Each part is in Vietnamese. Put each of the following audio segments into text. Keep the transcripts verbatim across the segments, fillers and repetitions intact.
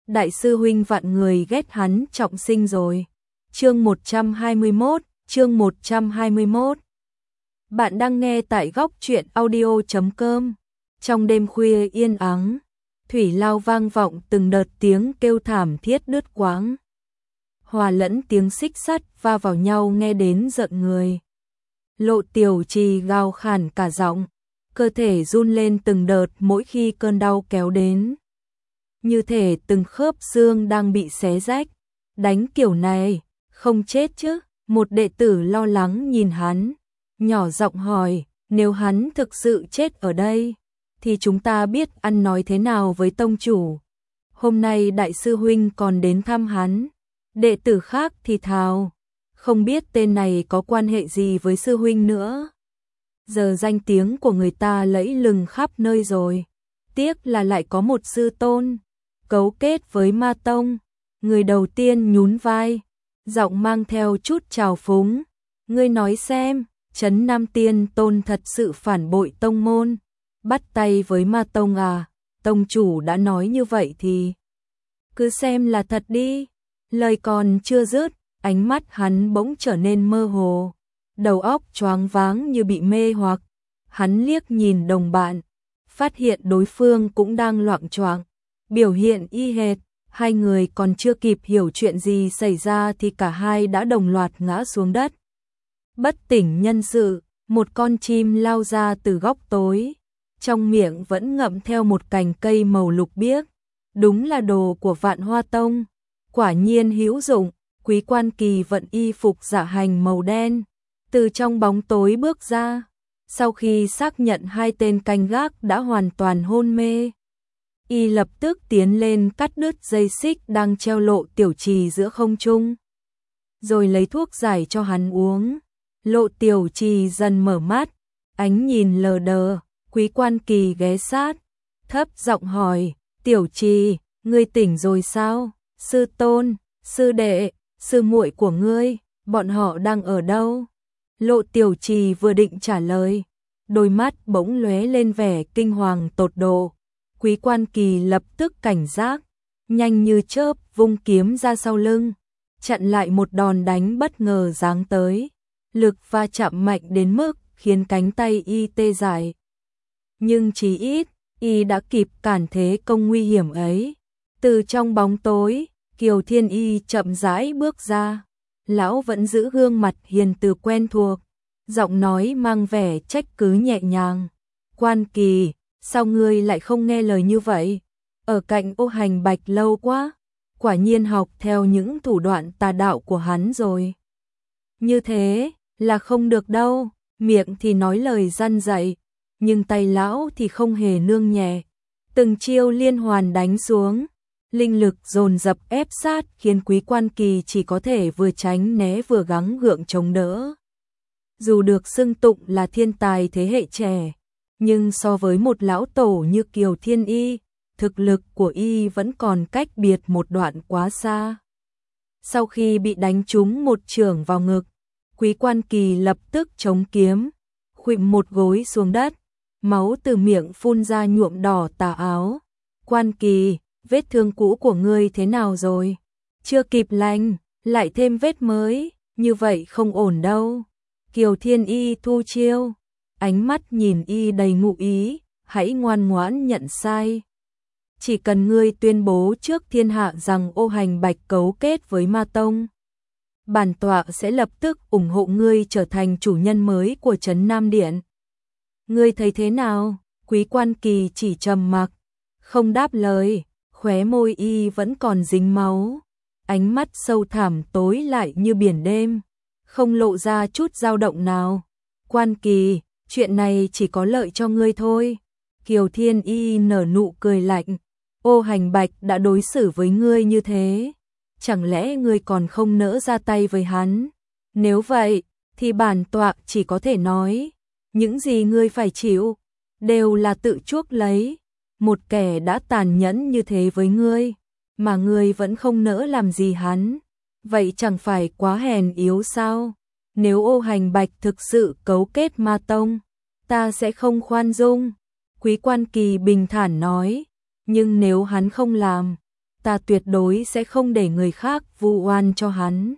đại sư huynh vạn người ghét hắn trọng sinh rồi. Chương một trăm hai mươi mốt, chương một trăm hai mươi mốt. Bạn đang nghe tại góc truyện audio chấm com. Trong đêm khuya yên ắng, thủy lao vang vọng từng đợt tiếng kêu thảm thiết đứt quãng, hòa lẫn tiếng xích sắt va vào nhau nghe đến giận người. Lộ Tiểu Trì gào khàn cả giọng, cơ thể run lên từng đợt mỗi khi cơn đau kéo đến, như thể từng khớp xương đang bị xé rách. Đánh kiểu này, không chết chứ? Một đệ tử lo lắng nhìn hắn, nhỏ giọng hỏi, nếu hắn thực sự chết ở đây, thì chúng ta biết ăn nói thế nào với tông chủ? Hôm nay đại sư huynh còn đến thăm hắn. Đệ tử khác thì thào, không biết tên này có quan hệ gì với sư huynh nữa. Giờ danh tiếng của người ta lẫy lừng khắp nơi rồi, tiếc là lại có một sư tôn cấu kết với ma tông. Người đầu tiên nhún vai, giọng mang theo chút trào phúng, ngươi nói xem, Trấn Nam Tiên Tôn thật sự phản bội tông môn, bắt tay với ma tông à? Tông chủ đã nói như vậy thì cứ xem là thật đi. Lời còn chưa dứt, ánh mắt hắn bỗng trở nên mơ hồ, đầu óc choáng váng như bị mê hoặc. Hắn liếc nhìn đồng bạn, phát hiện đối phương cũng đang loạng choạng, biểu hiện y hệt. Hai người còn chưa kịp hiểu chuyện gì xảy ra thì cả hai đã đồng loạt ngã xuống đất, bất tỉnh nhân sự. Một con chim lao ra từ góc tối, trong miệng vẫn ngậm theo một cành cây màu lục biếc. Đúng là đồ của Vạn Hoa Tông, quả nhiên hữu dụng. Quý Quan Kỳ vận y phục dạ hành màu đen, từ trong bóng tối bước ra. Sau khi xác nhận hai tên canh gác đã hoàn toàn hôn mê, y lập tức tiến lên cắt đứt dây xích đang treo Lộ Tiểu Trì giữa không trung, rồi lấy thuốc giải cho hắn uống. Lộ Tiểu Trì dần mở mắt, ánh nhìn lờ đờ. Quý Quan Kỳ ghé sát, thấp giọng hỏi, Tiểu Trì, ngươi tỉnh rồi sao? Sư tôn, sư đệ, sư muội của ngươi, bọn họ đang ở đâu? Lộ Tiểu Trì vừa định trả lời, đôi mắt bỗng lóe lên vẻ kinh hoàng tột độ. Quý Quan Kỳ lập tức cảnh giác, nhanh như chớp vung kiếm ra sau lưng, chặn lại một đòn đánh bất ngờ giáng tới. Lực va chạm mạnh đến mức khiến cánh tay y tê dại, nhưng chí ít y đã kịp cản thế công nguy hiểm ấy. Từ trong bóng tối, Kiều Thiên Y chậm rãi bước ra. Lão vẫn giữ gương mặt hiền từ quen thuộc, giọng nói mang vẻ trách cứ nhẹ nhàng. Quan Kỳ, sao ngươi lại không nghe lời như vậy? Ở cạnh Ô Hành Bạch lâu quá, quả nhiên học theo những thủ đoạn tà đạo của hắn rồi. Như thế là không được đâu. Miệng thì nói lời răn dạy, nhưng tay lão thì không hề nương nhẹ. Từng chiêu liên hoàn đánh xuống, linh lực dồn dập ép sát, khiến Quý Quan Kỳ chỉ có thể vừa tránh né vừa gắng gượng chống đỡ. Dù được xưng tụng là thiên tài thế hệ trẻ, nhưng so với một lão tổ như Kiều Thiên Y, thực lực của y vẫn còn cách biệt một đoạn quá xa. Sau khi bị đánh trúng một chưởng vào ngực, Quý Quan Kỳ lập tức chống kiếm, khuỵu một gối xuống đất, máu từ miệng phun ra nhuộm đỏ tà áo. Quan Kỳ, vết thương cũ của ngươi thế nào rồi? Chưa kịp lành, lại thêm vết mới, như vậy không ổn đâu. Kiều Thiên Y thu chiêu, ánh mắt nhìn y đầy ngụ ý, hãy ngoan ngoãn nhận sai. Chỉ cần ngươi tuyên bố trước thiên hạ rằng Ô Hành Bạch cấu kết với ma tông, bản tọa sẽ lập tức ủng hộ ngươi trở thành chủ nhân mới của Trấn Nam Điện. Ngươi thấy thế nào? Quý Quan Kỳ chỉ trầm mặc, không đáp lời, khóe môi y vẫn còn dính máu, ánh mắt sâu thẳm tối lại như biển đêm, không lộ ra chút dao động nào. Quan Kỳ, chuyện này chỉ có lợi cho ngươi thôi. Kiều Thiên Y nở nụ cười lạnh, Ô Hành Bạch đã đối xử với ngươi như thế, chẳng lẽ ngươi còn không nỡ ra tay với hắn? Nếu vậy, thì bản tọa chỉ có thể nói, những gì ngươi phải chịu, đều là tự chuốc lấy. Một kẻ đã tàn nhẫn như thế với ngươi, mà ngươi vẫn không nỡ làm gì hắn, vậy chẳng phải quá hèn yếu sao? Nếu Ô Hành Bạch thực sự cấu kết ma tông, ta sẽ không khoan dung. Quý Quan Kỳ bình thản nói, nhưng nếu hắn không làm, ta tuyệt đối sẽ không để người khác vu oan cho hắn.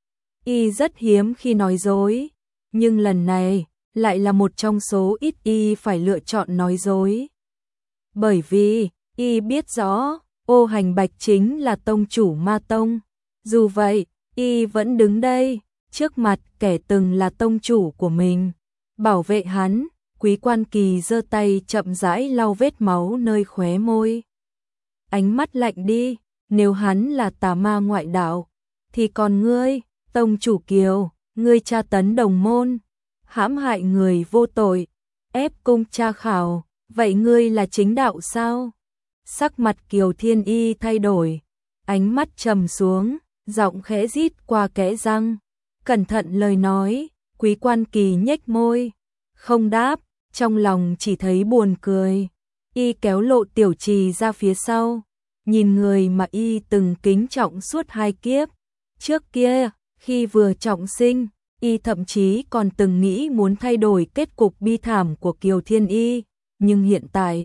Y rất hiếm khi nói dối, nhưng lần này lại là một trong số ít Y phải lựa chọn nói dối. Bởi vì Y biết rõ Ô Hành Bạch chính là tông chủ Ma Tông. Dù vậy, Y vẫn đứng đây, trước mặt kẻ từng là tông chủ của mình, bảo vệ hắn. Quý Quan Kỳ giơ tay chậm rãi lau vết máu nơi khóe môi. Ánh mắt lạnh đi, nếu hắn là tà ma ngoại đạo, thì còn ngươi, tông chủ Kiều, ngươi tra tấn đồng môn, hãm hại người vô tội, ép cung tra khảo, vậy ngươi là chính đạo sao? Sắc mặt Kiều Thiên Y thay đổi, ánh mắt trầm xuống, giọng khẽ rít qua kẽ răng. Cẩn thận lời nói, Quý Quan Kỳ nhếch môi, không đáp, trong lòng chỉ thấy buồn cười. Y kéo Lộ Tiểu Trì ra phía sau, nhìn người mà Y từng kính trọng suốt hai kiếp. Trước kia, khi vừa trọng sinh, Y thậm chí còn từng nghĩ muốn thay đổi kết cục bi thảm của Kiều Thiên Y, nhưng hiện tại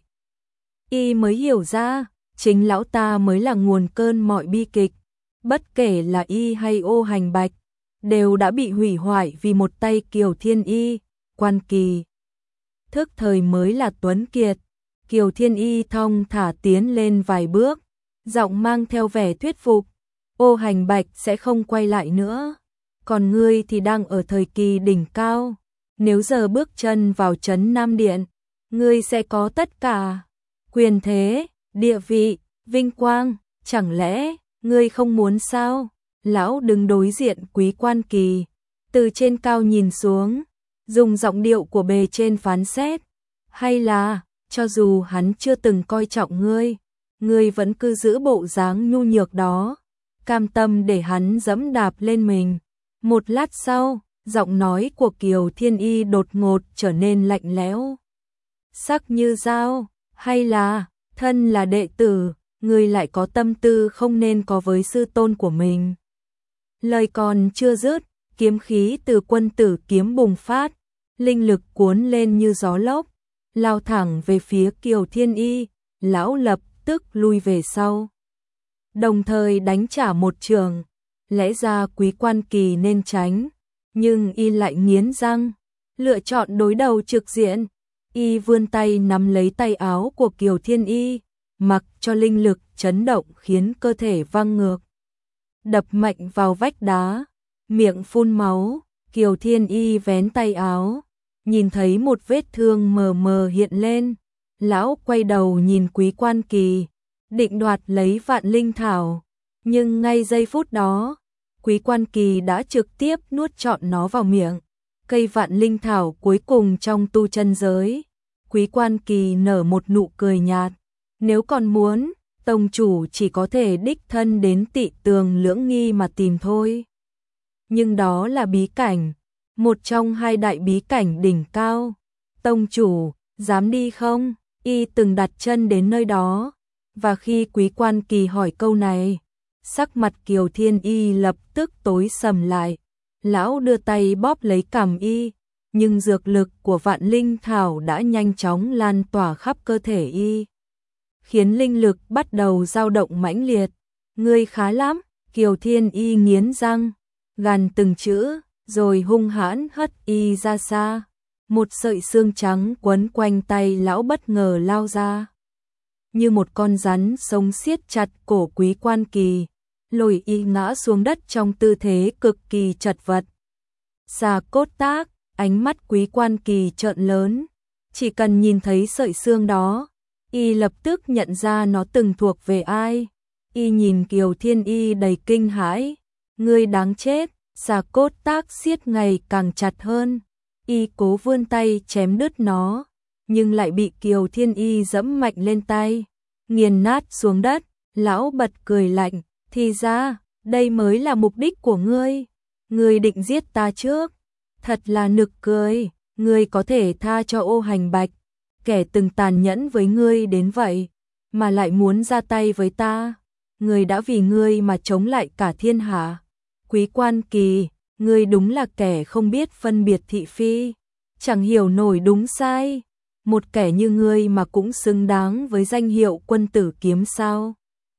Y mới hiểu ra, chính lão ta mới là nguồn cơn mọi bi kịch. Bất kể là Y hay Ô Hành Bạch, đều đã bị hủy hoại vì một tay Kiều Thiên Y. Quan Kỳ thức thời mới là tuấn kiệt. Kiều Thiên Y thong thả tiến lên vài bước, giọng mang theo vẻ thuyết phục. Ô Hành Bạch sẽ không quay lại nữa, còn ngươi thì đang ở thời kỳ đỉnh cao. Nếu giờ bước chân vào trấn Nam Điện, ngươi sẽ có tất cả quyền thế, địa vị, vinh quang, chẳng lẽ ngươi không muốn sao? Lão đứng đối diện Quý Quan Kỳ, từ trên cao nhìn xuống, dùng giọng điệu của bề trên phán xét. Hay là, cho dù hắn chưa từng coi trọng ngươi, ngươi vẫn cứ giữ bộ dáng nhu nhược đó, cam tâm để hắn dẫm đạp lên mình. Một lát sau, giọng nói của Kiều Thiên Y đột ngột trở nên lạnh lẽo, sắc như dao. Hay là, thân là đệ tử, ngươi lại có tâm tư không nên có với sư tôn của mình? Lời còn chưa dứt, kiếm khí từ Quân Tử kiếm bùng phát, linh lực cuốn lên như gió lốc, lao thẳng về phía Kiều Thiên Y. Lão lập tức lui về sau, đồng thời đánh trả một trường. Lẽ ra Quý Quan Kỳ nên tránh, nhưng Y lại nghiến răng, lựa chọn đối đầu trực diện. Y vươn tay nắm lấy tay áo của Kiều Thiên Y, mặc cho linh lực chấn động khiến cơ thể văng ngược, đập mạnh vào vách đá, miệng phun máu. Kiều Thiên Y vén tay áo, nhìn thấy một vết thương mờ mờ hiện lên. Lão quay đầu nhìn Quý Quan Kỳ, định đoạt lấy Vạn Linh Thảo, nhưng ngay giây phút đó, Quý Quan Kỳ đã trực tiếp nuốt trọn nó vào miệng. Cây Vạn Linh Thảo cuối cùng trong tu chân giới. Quý Quan Kỳ nở một nụ cười nhạt, nếu còn muốn, tông chủ chỉ có thể đích thân đến Tị Tường Lưỡng Nghi mà tìm thôi. Nhưng đó là bí cảnh, một trong hai đại bí cảnh đỉnh cao. Tông chủ, dám đi không? Y từng đặt chân đến nơi đó, và khi Quý Quan Kỳ hỏi câu này, sắc mặt Kiều Thiên Y lập tức tối sầm lại. Lão đưa tay bóp lấy cằm Y, nhưng dược lực của Vạn Linh Thảo đã nhanh chóng lan tỏa khắp cơ thể Y, khiến linh lực bắt đầu dao động mãnh liệt. Ngươi khá lắm. Kiều Thiên Y nghiến răng, gằn từng chữ, rồi hung hãn hất Y ra xa. Một sợi xương trắng quấn quanh tay lão bất ngờ lao ra, như một con rắn sống siết chặt cổ Quý Quan Kỳ, lôi Y ngã xuống đất trong tư thế cực kỳ chật vật. Xà cốt tác, ánh mắt Quý Quan Kỳ trợn lớn, chỉ cần nhìn thấy sợi xương đó, Y lập tức nhận ra nó từng thuộc về ai. Y nhìn Kiều Thiên Y đầy kinh hãi, ngươi đáng chết. Xà cốt tác siết ngày càng chặt hơn, Y cố vươn tay chém đứt nó, nhưng lại bị Kiều Thiên Y giẫm mạnh lên tay, nghiền nát xuống đất. Lão bật cười lạnh, thì ra, đây mới là mục đích của ngươi. Ngươi định giết ta trước, thật là nực cười. Ngươi có thể tha cho Ô Hành Bạch, kẻ từng tàn nhẫn với ngươi đến vậy, mà lại muốn ra tay với ta. Ngươi đã vì ngươi mà chống lại cả thiên hạ. Quý Quan Kỳ, ngươi đúng là kẻ không biết phân biệt thị phi, chẳng hiểu nổi đúng sai. Một kẻ như ngươi mà cũng xứng đáng với danh hiệu Quân Tử kiếm sao?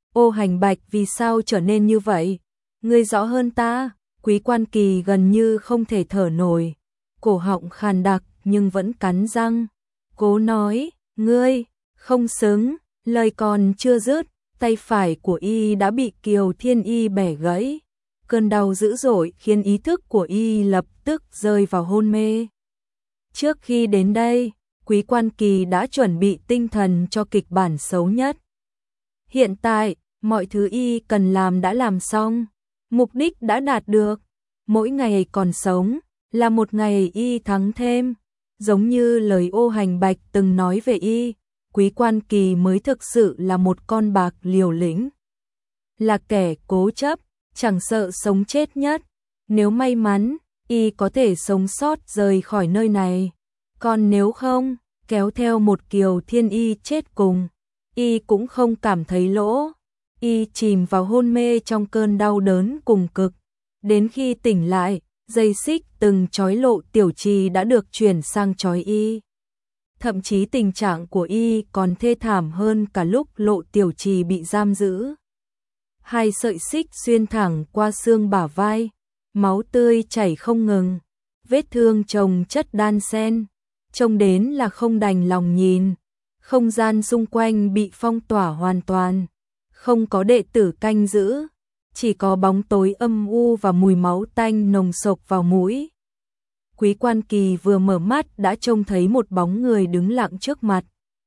Ô Hành Bạch vì sao trở nên như vậy? Ngươi rõ hơn ta. Quý Quan Kỳ gần như không thể thở nổi, cổ họng khàn đặc nhưng vẫn cắn răng, cố nói, ngươi, không xứng, lời còn chưa dứt, tay phải của y đã bị Kiều Thiên Y bẻ gãy. Cơn đau dữ dội khiến ý thức của y lập tức rơi vào hôn mê. Trước khi đến đây, Quý Quan Kỳ đã chuẩn bị tinh thần cho kịch bản xấu nhất. Hiện tại, mọi thứ y cần làm đã làm xong, mục đích đã đạt được. Mỗi ngày còn sống là một ngày y thắng thêm, giống như lời Ô Hành Bạch từng nói về y, Quý Quan Kỳ mới thực sự là một con bạc liều lĩnh, là kẻ cố chấp, chẳng sợ sống chết nhất. Nếu may mắn, y có thể sống sót rời khỏi nơi này, còn nếu không, kéo theo một Kiều Thiên Y chết cùng, y cũng không cảm thấy lỗ. Y chìm vào hôn mê trong cơn đau đớn cùng cực. Đến khi tỉnh lại, dây xích từng trói Lộ Tiểu Trì đã được chuyển sang trói y. Thậm chí tình trạng của y còn thê thảm hơn cả lúc Lộ Tiểu Trì bị giam giữ. Hai sợi xích xuyên thẳng qua xương bả vai, máu tươi chảy không ngừng, vết thương chồng chất đan xen, trông đến là không đành lòng nhìn. Không gian xung quanh bị phong tỏa hoàn toàn, không có đệ tử canh giữ, chỉ có bóng tối âm u và mùi máu tanh nồng sộc vào mũi. Quý Quan Kỳ vừa mở mắt đã trông thấy một bóng người đứng lặng trước mặt.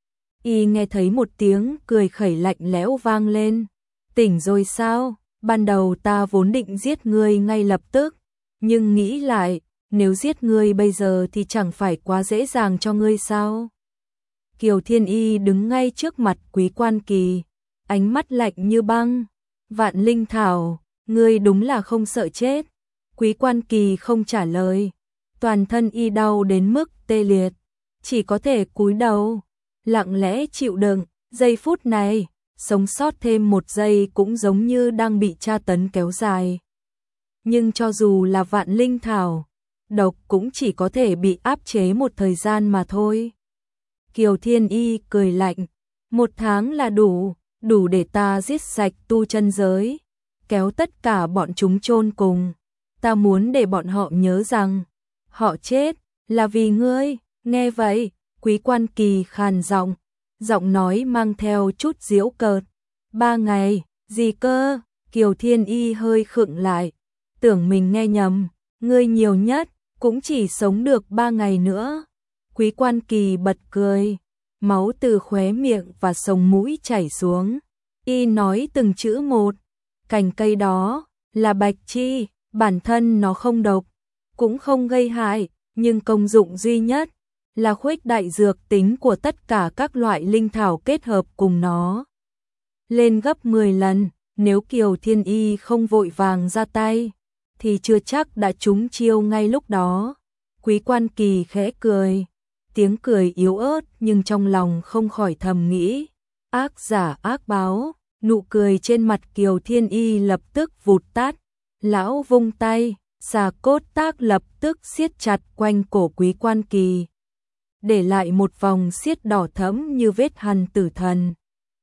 Y nghe thấy một tiếng cười khẩy lạnh lẽo vang lên. Tỉnh rồi sao? Ban đầu ta vốn định giết ngươi ngay lập tức, nhưng nghĩ lại, nếu giết ngươi bây giờ thì chẳng phải quá dễ dàng cho ngươi sao? Kiều Thiên Y đứng ngay trước mặt Quý Quan Kỳ, ánh mắt lạnh như băng. Vạn Linh Thảo, ngươi đúng là không sợ chết. Quý Quan Kỳ không trả lời, toàn thân y đau đến mức tê liệt, chỉ có thể cúi đầu, lặng lẽ chịu đựng. Giây phút này, sống sót thêm một giây cũng giống như đang bị tra tấn kéo dài. Nhưng cho dù là Vạn Linh Thảo, độc cũng chỉ có thể bị áp chế một thời gian mà thôi. Kiều Thiên Y cười lạnh, một tháng là đủ, đủ để ta giết sạch tu chân giới, kéo tất cả bọn chúng chôn cùng. Ta muốn để bọn họ nhớ rằng, họ chết là vì ngươi. Nghe vậy, Quý Quan Kỳ khàn giọng, giọng nói mang theo chút giễu cợt. Ba ngày, gì cơ? Kiều Thiên Y hơi khựng lại, tưởng mình nghe nhầm, ngươi nhiều nhất cũng chỉ sống được ba ngày nữa. Quý Quan Kỳ bật cười, máu từ khóe miệng và sống mũi chảy xuống. Y nói từng chữ một, cành cây đó là bạch chi, bản thân nó không độc, cũng không gây hại, nhưng công dụng duy nhất là khuếch đại dược tính của tất cả các loại linh thảo kết hợp cùng nó lên gấp mười lần. Nếu Kiều Thiên Y không vội vàng ra tay, thì chưa chắc đã trúng chiêu ngay lúc đó. Quý Quan Kỳ khẽ cười, tiếng cười yếu ớt nhưng trong lòng không khỏi thầm nghĩ, ác giả ác báo. Nụ cười trên mặt Kiều Thiên Y lập tức vụt tắt, lão vung tay, xà cốt tác lập tức siết chặt quanh cổ Quý Quan Kỳ, để lại một vòng xiết đỏ thẫm như vết hằn tử thần.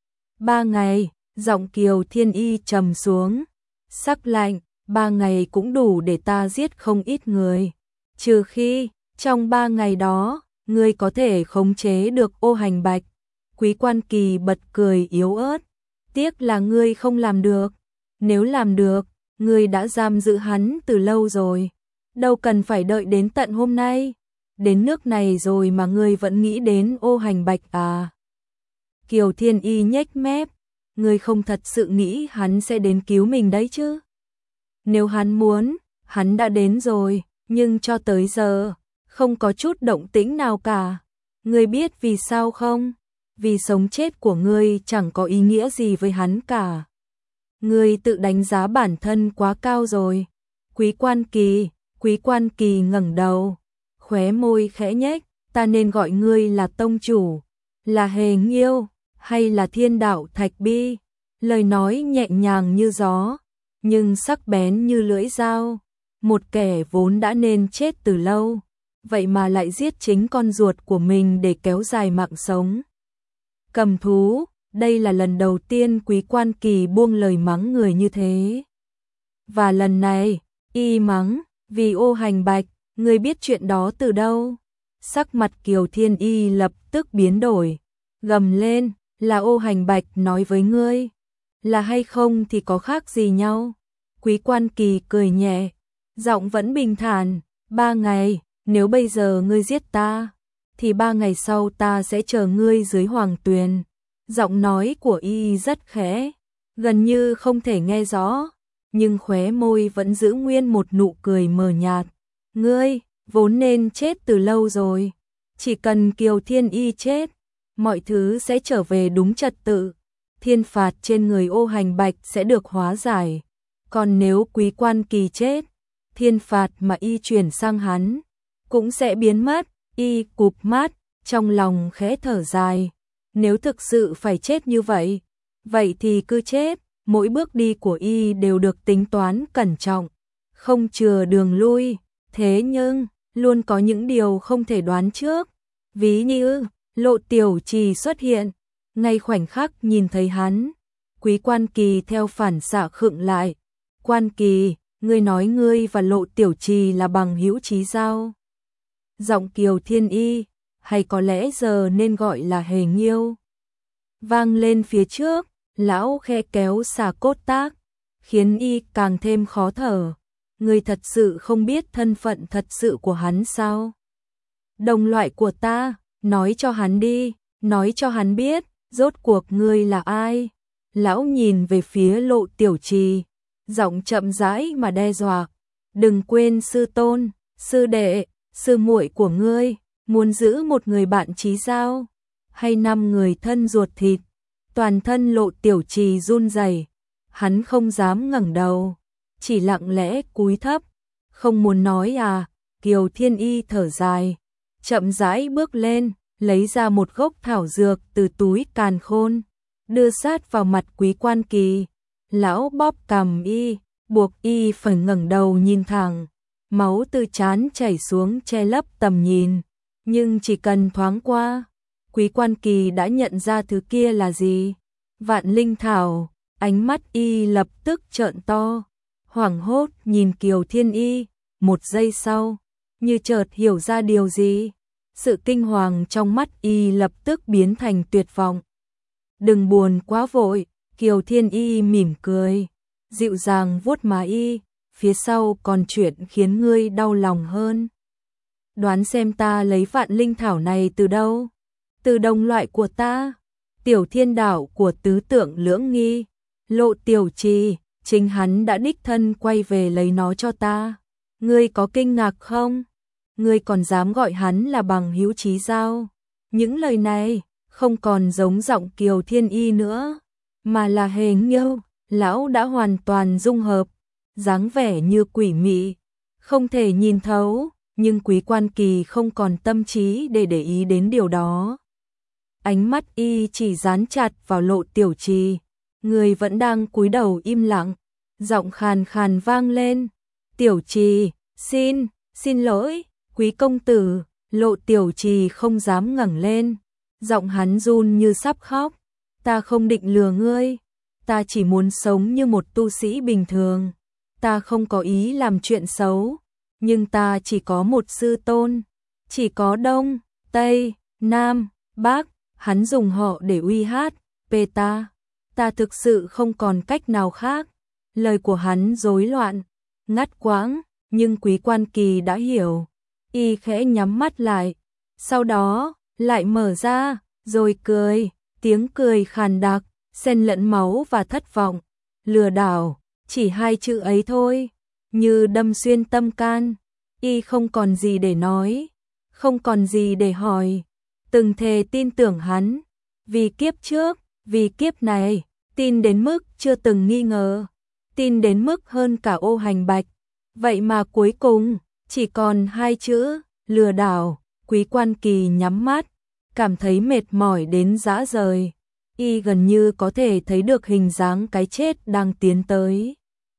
Ba ngày, giọng Kiều Thiên Y trầm xuống, sắc lạnh, ba ngày cũng đủ để ta giết không ít người, trừ khi, trong ba ngày đó, ngươi có thể khống chế được Ô Hành Bạch. Quý Quan Kỳ bật cười yếu ớt, tiếc là ngươi không làm được, nếu làm được, ngươi đã giam giữ hắn từ lâu rồi, đâu cần phải đợi đến tận hôm nay, đến nước này rồi mà ngươi vẫn nghĩ đến Ô Hành Bạch à? Kiều Thiên Y nhếch mép, ngươi không thật sự nghĩ hắn sẽ đến cứu mình đấy chứ? Nếu hắn muốn, hắn đã đến rồi, nhưng cho tới giờ, không có chút động tĩnh nào cả. Ngươi biết vì sao không? Vì sống chết của ngươi chẳng có ý nghĩa gì với hắn cả. Ngươi tự đánh giá bản thân quá cao rồi. Quý Quan Kỳ, Quý Quan Kỳ ngẩng đầu, khóe môi khẽ nhếch, ta nên gọi ngươi là tông chủ, là Hề Nghiêu, hay là Thiên Đạo Thạch Bi? Lời nói nhẹ nhàng như gió, nhưng sắc bén như lưỡi dao. Một kẻ vốn đã nên chết từ lâu, vậy mà lại giết chính con ruột của mình để kéo dài mạng sống. Cầm thú, Đây là lần đầu tiên Quý Quan Kỳ buông lời mắng người như thế. Và lần này, y mắng, vì Ô Hành Bạch, ngươi biết chuyện đó từ đâu? Sắc mặt Kiều Thiên Y lập tức biến đổi, gầm lên, là Ô Hành Bạch nói với ngươi, là hay không thì có khác gì nhau. Quý Quan Kỳ cười nhẹ, giọng vẫn bình thản, ba ngày, nếu bây giờ ngươi giết ta, thì ba ngày sau ta sẽ chờ ngươi dưới hoàng tuyền. Giọng nói của y rất khẽ, gần như không thể nghe rõ, nhưng khóe môi vẫn giữ nguyên một nụ cười mờ nhạt. Ngươi, vốn nên chết từ lâu rồi, chỉ cần Kiều Thiên Y chết, mọi thứ sẽ trở về đúng trật tự, thiên phạt trên người Ô Hành Bạch sẽ được hóa giải. Còn nếu Quý Quan Kỳ chết, thiên phạt mà y chuyển sang hắn cũng sẽ biến mất. Y cụp mắt, trong lòng khẽ thở dài. Nếu thực sự phải chết như vậy, vậy thì cứ chết. Mỗi bước đi của y đều được tính toán cẩn trọng, không chừa đường lui. Thế nhưng, luôn có những điều không thể đoán trước. Ví như, Lộ Tiểu Trì xuất hiện, ngay khoảnh khắc nhìn thấy hắn, Quý Quan Kỳ theo phản xạ khựng lại. Quan Kỳ, ngươi nói ngươi và Lộ Tiểu Trì là bằng hữu chí giao. Giọng Kiều Thiên Y, hay có lẽ giờ nên gọi là Hề Nghiêu, vang lên phía trước. Lão khe kéo xà cốt tác, khiến y càng thêm khó thở. Ngươi thật sự không biết thân phận thật sự của hắn sao? Đồng loại của ta, nói cho hắn đi, nói cho hắn biết, rốt cuộc ngươi là ai? Lão nhìn về phía Lộ Tiểu Trì, giọng chậm rãi mà đe dọa. Đừng quên sư tôn, sư đệ, sư muội của ngươi, muốn giữ một người bạn chí giao, hay năm người thân ruột thịt? Toàn thân Lộ Tiểu Trì run rẩy, hắn không dám ngẩng đầu, chỉ lặng lẽ cúi thấp. Không muốn nói à? Kiều Thiên Y thở dài, chậm rãi bước lên, lấy ra một gốc thảo dược từ túi càn khôn, đưa sát vào mặt Quý Quan Kỳ. Lão bóp cằm y, buộc y phải ngẩng đầu nhìn thẳng, máu từ trán chảy xuống che lấp tầm nhìn, nhưng chỉ cần thoáng qua, Quý Quan Kỳ đã nhận ra thứ kia là gì. Vạn linh thảo. Ánh mắt y lập tức trợn to, hoảng hốt nhìn Kiều Thiên Y. Một giây sau, như chợt hiểu ra điều gì, sự kinh hoàng trong mắt y lập tức biến thành tuyệt vọng. Đừng buồn quá vội. Kiều Thiên Y mỉm cười, dịu dàng vuốt má y, phía sau còn chuyện khiến ngươi đau lòng hơn. Đoán xem ta lấy vạn linh thảo này từ đâu? Từ đồng loại của ta, Tiểu Thiên Đảo của tứ tượng Lưỡng Nghi. Lộ Tiểu Trì, chính hắn đã đích thân quay về lấy nó cho ta. Ngươi có kinh ngạc không? Ngươi còn dám gọi hắn là bằng hữu chí giao? Những lời này không còn giống giọng Kiều Thiên Y nữa, mà là Hề Nghiêu. Lão đã hoàn toàn dung hợp, dáng vẻ như quỷ mị, không thể nhìn thấu, nhưng Quý Quan Kỳ không còn tâm trí để để ý đến điều đó. Ánh mắt y chỉ dán chặt vào Lộ Tiểu Trì, người vẫn đang cúi đầu im lặng, giọng khàn khàn vang lên, Tiểu Trì, xin, xin lỗi, Quý công tử. Lộ Tiểu Trì không dám ngẩng lên, giọng hắn run như sắp khóc, ta không định lừa ngươi, ta chỉ muốn sống như một tu sĩ bình thường, ta không có ý làm chuyện xấu, nhưng ta chỉ có một sư tôn, chỉ có Đông, Tây, Nam, Bắc. Hắn dùng họ để uy hát về ta, ta thực sự không còn cách nào khác. Lời của hắn rối loạn, ngắt quãng, nhưng Quý Quan Kỳ đã hiểu. Y khẽ nhắm mắt lại, sau đó lại mở ra, rồi cười, tiếng cười khàn đặc, xen lẫn máu và thất vọng. Lừa đảo, chỉ hai chữ ấy thôi, như đâm xuyên tâm can. Y không còn gì để nói, không còn gì để hỏi. Từng thề tin tưởng hắn, vì kiếp trước, vì kiếp này, tin đến mức chưa từng nghi ngờ, tin đến mức hơn cả Ô Hành Bạch. Vậy mà cuối cùng, chỉ còn hai chữ, lừa đảo. Quý Quan Kỳ nhắm mắt, cảm thấy mệt mỏi đến rã rời. Y gần như có thể thấy được hình dáng cái chết đang tiến tới.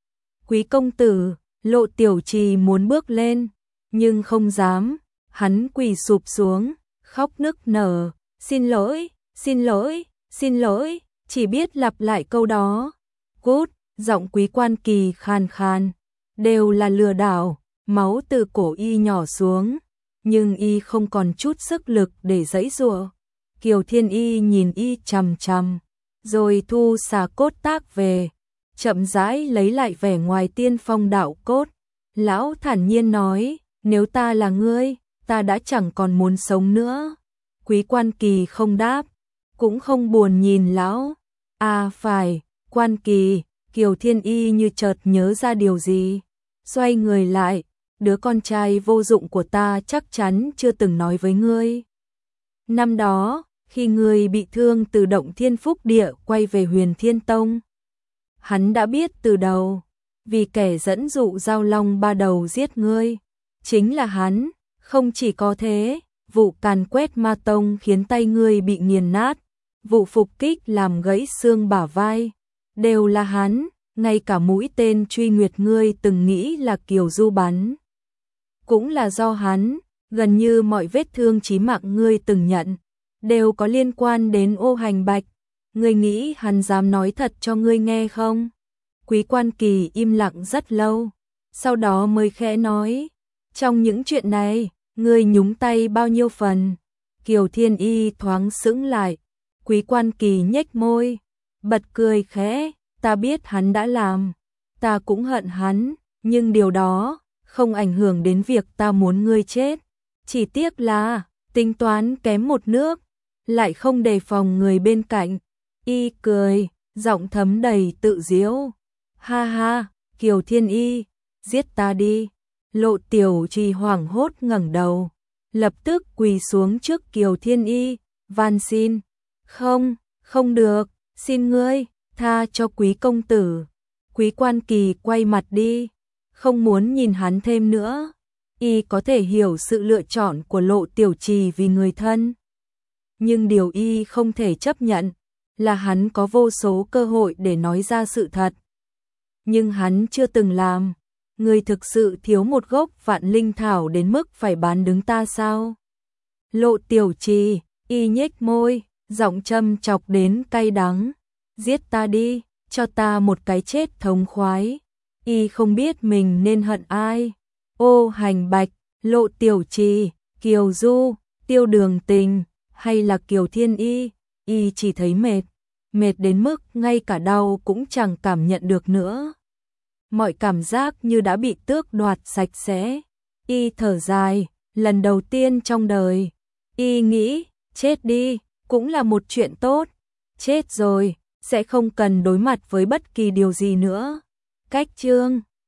Quý công tử, Lộ Tiểu Trì muốn bước lên, nhưng không dám, hắn quỳ sụp xuống, khóc nức nở, xin lỗi, xin lỗi, Xin lỗi, chỉ biết lặp lại câu đó. Cút, giọng Quý Quan Kỳ khàn khàn. Đều là lừa đảo, máu từ cổ y nhỏ xuống, nhưng y không còn chút sức lực để giãy giụa. Kiều Thiên Y nhìn y chằm chằm, rồi thu xà cốt tác về, chậm rãi lấy lại vẻ ngoài tiên phong đạo cốt. Lão thản nhiên nói, nếu ta là ngươi, ta đã chẳng còn muốn sống nữa. Quý Quan Kỳ không đáp, cũng không buồn nhìn lão. À phải, Quan Kỳ, Kiều Thiên Y như chợt nhớ ra điều gì, xoay người lại, đứa con trai vô dụng của ta chắc chắn chưa từng nói với ngươi. Năm đó, khi ngươi bị thương từ động Thiên Phúc Địa quay về Huyền Thiên Tông, hắn đã biết từ đầu, vì kẻ dẫn dụ Giao Long ba đầu giết ngươi, chính là hắn. Không chỉ có thế, vụ càn quét Ma Tông khiến tay ngươi bị nghiền nát, vụ phục kích làm gãy xương bả vai, đều là hắn. Ngay cả mũi tên truy nguyệt ngươi từng nghĩ là Kiều Du bắn, cũng là do hắn. Gần như mọi vết thương chí mạng ngươi từng nhận, đều có liên quan đến Ô Hành Bạch. Ngươi nghĩ hắn dám nói thật cho ngươi nghe không? Quý Quan Kỳ im lặng rất lâu, sau đó mới khẽ nói, trong những chuyện này, ngươi nhúng tay bao nhiêu phần? Kiều Thiên Y thoáng sững lại, Quý Quan Kỳ nhếch môi, bật cười khẽ, ta biết hắn đã làm, ta cũng hận hắn, nhưng điều đó không ảnh hưởng đến việc ta muốn ngươi chết. Chỉ tiếc là, tính toán kém một nước, lại không đề phòng người bên cạnh. Y cười, giọng thấm đầy tự giễu. Ha ha, Kiều Thiên Y, giết ta đi. Lộ Tiểu Trì hoảng hốt ngẩng đầu, lập tức quỳ xuống trước Kiều Thiên Y, van xin. Không, không được, xin ngươi, tha cho Quý công tử. Quý Quan Kỳ quay mặt đi, không muốn nhìn hắn thêm nữa. Y có thể hiểu sự lựa chọn của Lộ Tiểu Trì vì người thân, nhưng điều y không thể chấp nhận là hắn có vô số cơ hội để nói ra sự thật, nhưng hắn chưa từng làm. Người thực sự thiếu một gốc vạn linh thảo đến mức phải bán đứng ta sao? Lộ Tiểu Trì, y nhếch môi, giọng châm chọc đến cay đắng. Giết ta đi, cho ta một cái chết thống khoái. Y không biết mình nên hận ai. Ô Hành Bạch, Lộ Tiểu Trì, Kiều Du, Tiêu Đường Tình, hay là Kiều Thiên Y, y chỉ thấy mệt, mệt đến mức ngay cả đau cũng chẳng cảm nhận được nữa. Mọi cảm giác như đã bị tước đoạt sạch sẽ. Y thở dài, lần đầu tiên trong đời, y nghĩ, chết đi, cũng là một chuyện tốt. Chết rồi, sẽ không cần đối mặt với bất kỳ điều gì nữa. Cách chương